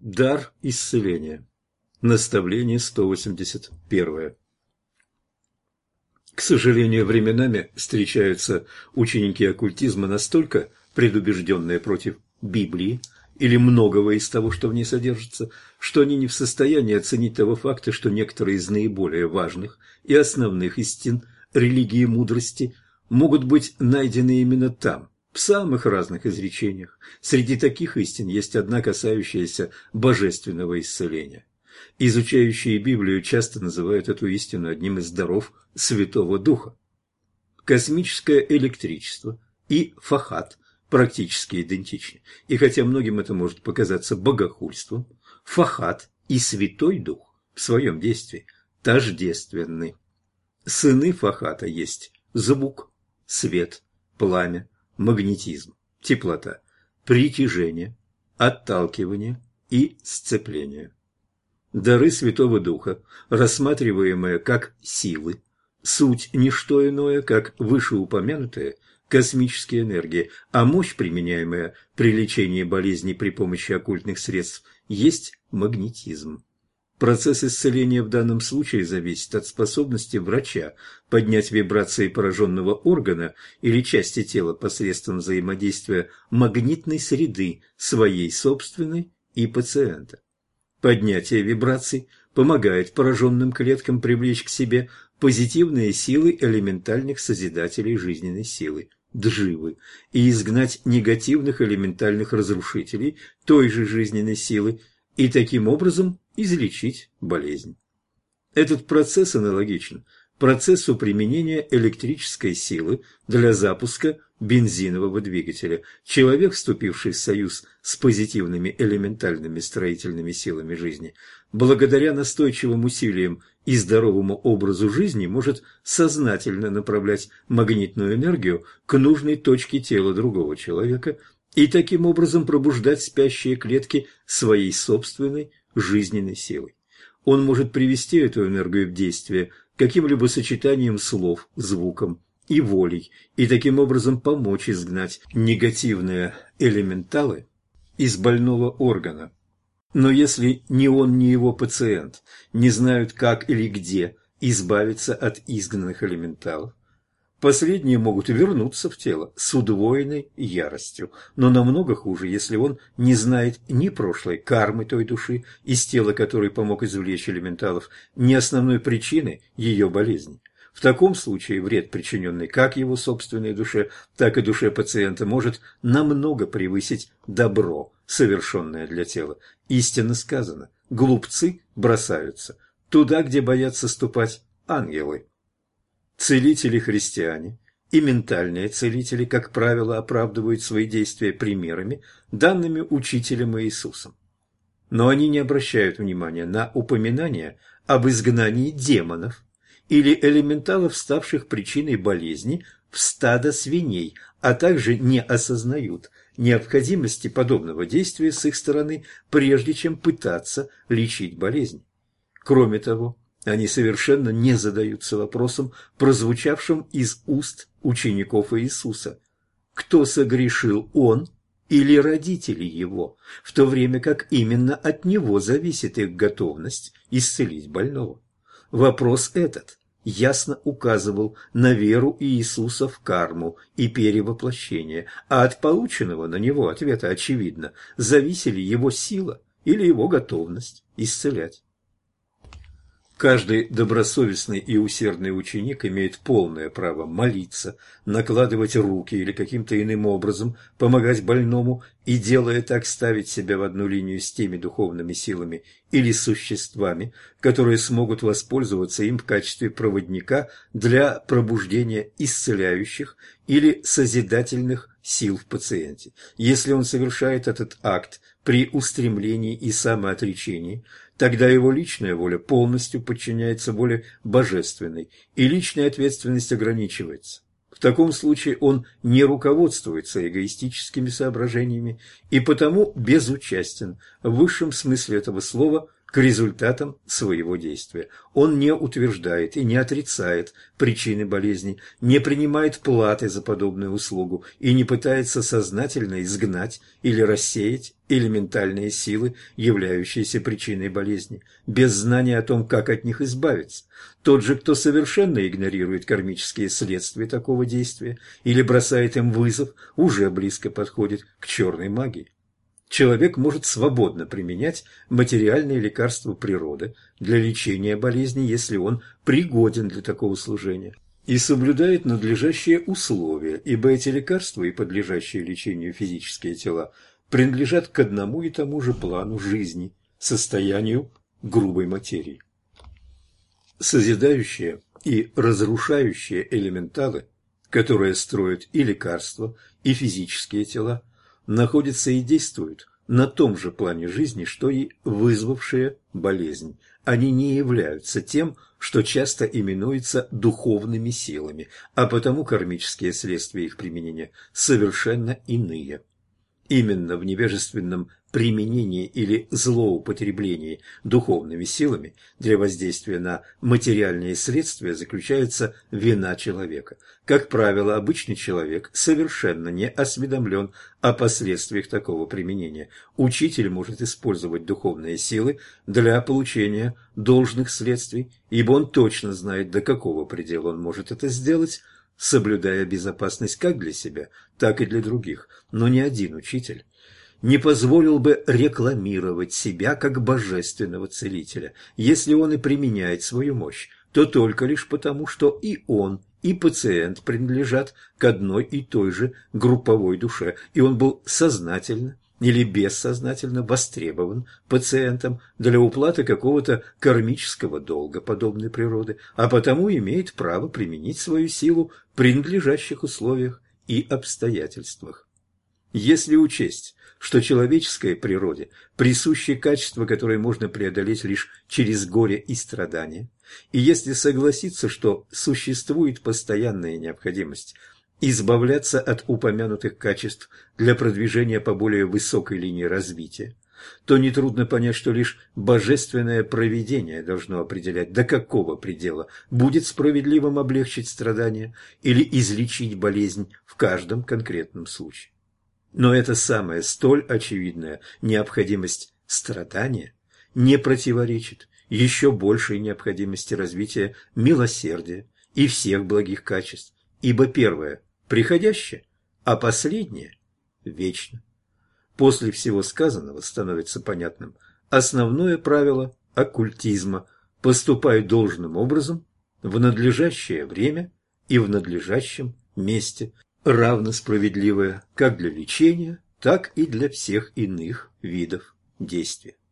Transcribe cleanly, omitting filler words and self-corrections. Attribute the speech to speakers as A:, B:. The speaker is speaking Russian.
A: Дар исцеления. Наставление 181. К сожалению, временами встречаются ученики оккультизма настолько предубежденные против Библии или многого из того, что в ней содержится, что они не в состоянии оценить того факта, что некоторые из наиболее важных и основных истин религии и мудрости могут быть найдены именно там, в самых разных изречениях. Среди таких истин есть одна, касающаяся божественного исцеления. Изучающие Библию часто называют эту истину одним из даров Святого Духа. Космическое электричество и фахат практически идентичны, и хотя многим это может показаться богохульством, фахат и Святой Дух в своем действии тождественны. Сыны фахата есть звук, свет, пламя, магнетизм, теплота, притяжение, отталкивание и сцепление. Дары Святого Духа, рассматриваемые как силы, суть не что иное, как вышеупомянутая космические энергии, а мощь, применяемая при лечении болезней при помощи оккультных средств, есть магнетизм. Процесс исцеления в данном случае зависит от способности врача поднять вибрации пораженного органа или части тела посредством взаимодействия магнитной среды своей собственной и пациента. Поднятие вибраций помогает пораженным клеткам привлечь к себе позитивные силы элементальных созидателей жизненной силы, дживы, и изгнать негативных элементальных разрушителей той же жизненной силы и таким образом излечить болезнь. Этот процесс аналогичен процессу применения электрической силы для запуска бензинового двигателя. Человек, вступивший в союз с позитивными элементальными строительными силами жизни, благодаря настойчивым усилиям и здоровому образу жизни может сознательно направлять магнитную энергию к нужной точке тела другого человека и таким образом пробуждать спящие клетки своей собственной жизненной силой. Он может привести эту энергию в действие каким-либо сочетанием слов, звуком и волей, и таким образом помочь изгнать негативные элементалы из больного органа. Но если ни он, ни его пациент не знают, как или где избавиться от изгнанных элементалов, последние могут вернуться в тело с удвоенной яростью, но намного хуже, если он не знает ни прошлой кармы той души, из тела которой помог извлечь элементалов, ни основной причины ее болезни. В таком случае вред, причиненный как его собственной душе, так и душе пациента, может намного превысить добро, совершенное для тела. Истинно сказано: глупцы бросаются туда, где боятся ступать ангелы. Целители-христиане и ментальные целители, как правило, оправдывают свои действия примерами, данными учителем Иисусом. Но они не обращают внимания на упоминания об изгнании демонов или элементалов, ставших причиной болезни в стадо свиней, а также не осознают необходимости подобного действия с их стороны, прежде чем пытаться лечить болезнь. Кроме того, они совершенно не задаются вопросом, прозвучавшим из уст учеников Иисуса: кто согрешил, он или родители его, в то время как именно от него зависит их готовность исцелить больного. Вопрос этот ясно указывал на веру Иисуса в карму и перевоплощение, а от полученного на него ответа, очевидно, зависели его сила или его готовность исцелять. Каждый добросовестный и усердный ученик имеет полное право молиться, накладывать руки или каким-то иным образом помогать больному и, делая так, ставить себя в одну линию с теми духовными силами или существами, которые смогут воспользоваться им в качестве проводника для пробуждения исцеляющих или созидательных сил в пациенте. Если он совершает этот акт при устремлении и самоотречении, тогда его личная воля полностью подчиняется воле божественной, и личная ответственность ограничивается. В таком случае он не руководствуется эгоистическими соображениями и потому безучастен в высшем смысле этого слова к результатам своего действия. Он не утверждает и не отрицает причины болезни, не принимает платы за подобную услугу и не пытается сознательно изгнать или рассеять элементальные силы, являющиеся причиной болезни, без знания о том, как от них избавиться. Тот же, кто совершенно игнорирует кармические следствия такого действия или бросает им вызов, уже близко подходит к черной магии. Человек может свободно применять материальные лекарства природы для лечения болезни, если он пригоден для такого служения и соблюдает надлежащие условия, ибо эти лекарства и подлежащие лечению физические тела принадлежат к одному и тому же плану жизни, состоянию грубой материи. Созидающие и разрушающие элементалы, которые строят и лекарства, и физические тела, находятся и действуют на том же плане жизни, что и вызвавшие болезнь. Они не являются тем, что часто именуется духовными силами, а потому кармические следствия их применения совершенно иные. Именно в невежественном применении или злоупотреблении духовными силами для воздействия на материальные следствия заключается вина человека. Как правило, обычный человек совершенно не осведомлен о последствиях такого применения. Учитель может использовать духовные силы для получения должных следствий, ибо он точно знает, до какого предела он может это сделать, соблюдая безопасность как для себя, так и для других. Но ни один учитель не позволил бы рекламировать себя как божественного целителя. Если он и применяет свою мощь, то только лишь потому, что и он, и пациент принадлежат к одной и той же групповой душе, и он был сознательно или бессознательно востребован пациентом для уплаты какого-то кармического долга подобной природы, а потому имеет право применить свою силу при надлежащих условиях и обстоятельствах. Если учесть, что человеческой природе присущи качества, которые можно преодолеть лишь через горе и страдания, и если согласиться, что существует постоянная необходимость избавляться от упомянутых качеств для продвижения по более высокой линии развития, то нетрудно понять, что лишь божественное провидение должно определять, до какого предела будет справедливым облегчить страдания или излечить болезнь в каждом конкретном случае. Но эта самая столь очевидная необходимость страдания не противоречит еще большей необходимости развития милосердия и всех благих качеств, ибо первое – приходящее, а последнее – вечно. После всего сказанного становится понятным основное правило оккультизма – поступай должным образом в надлежащее время и в надлежащем месте, равно справедливое как для лечения, так и для всех иных видов действия.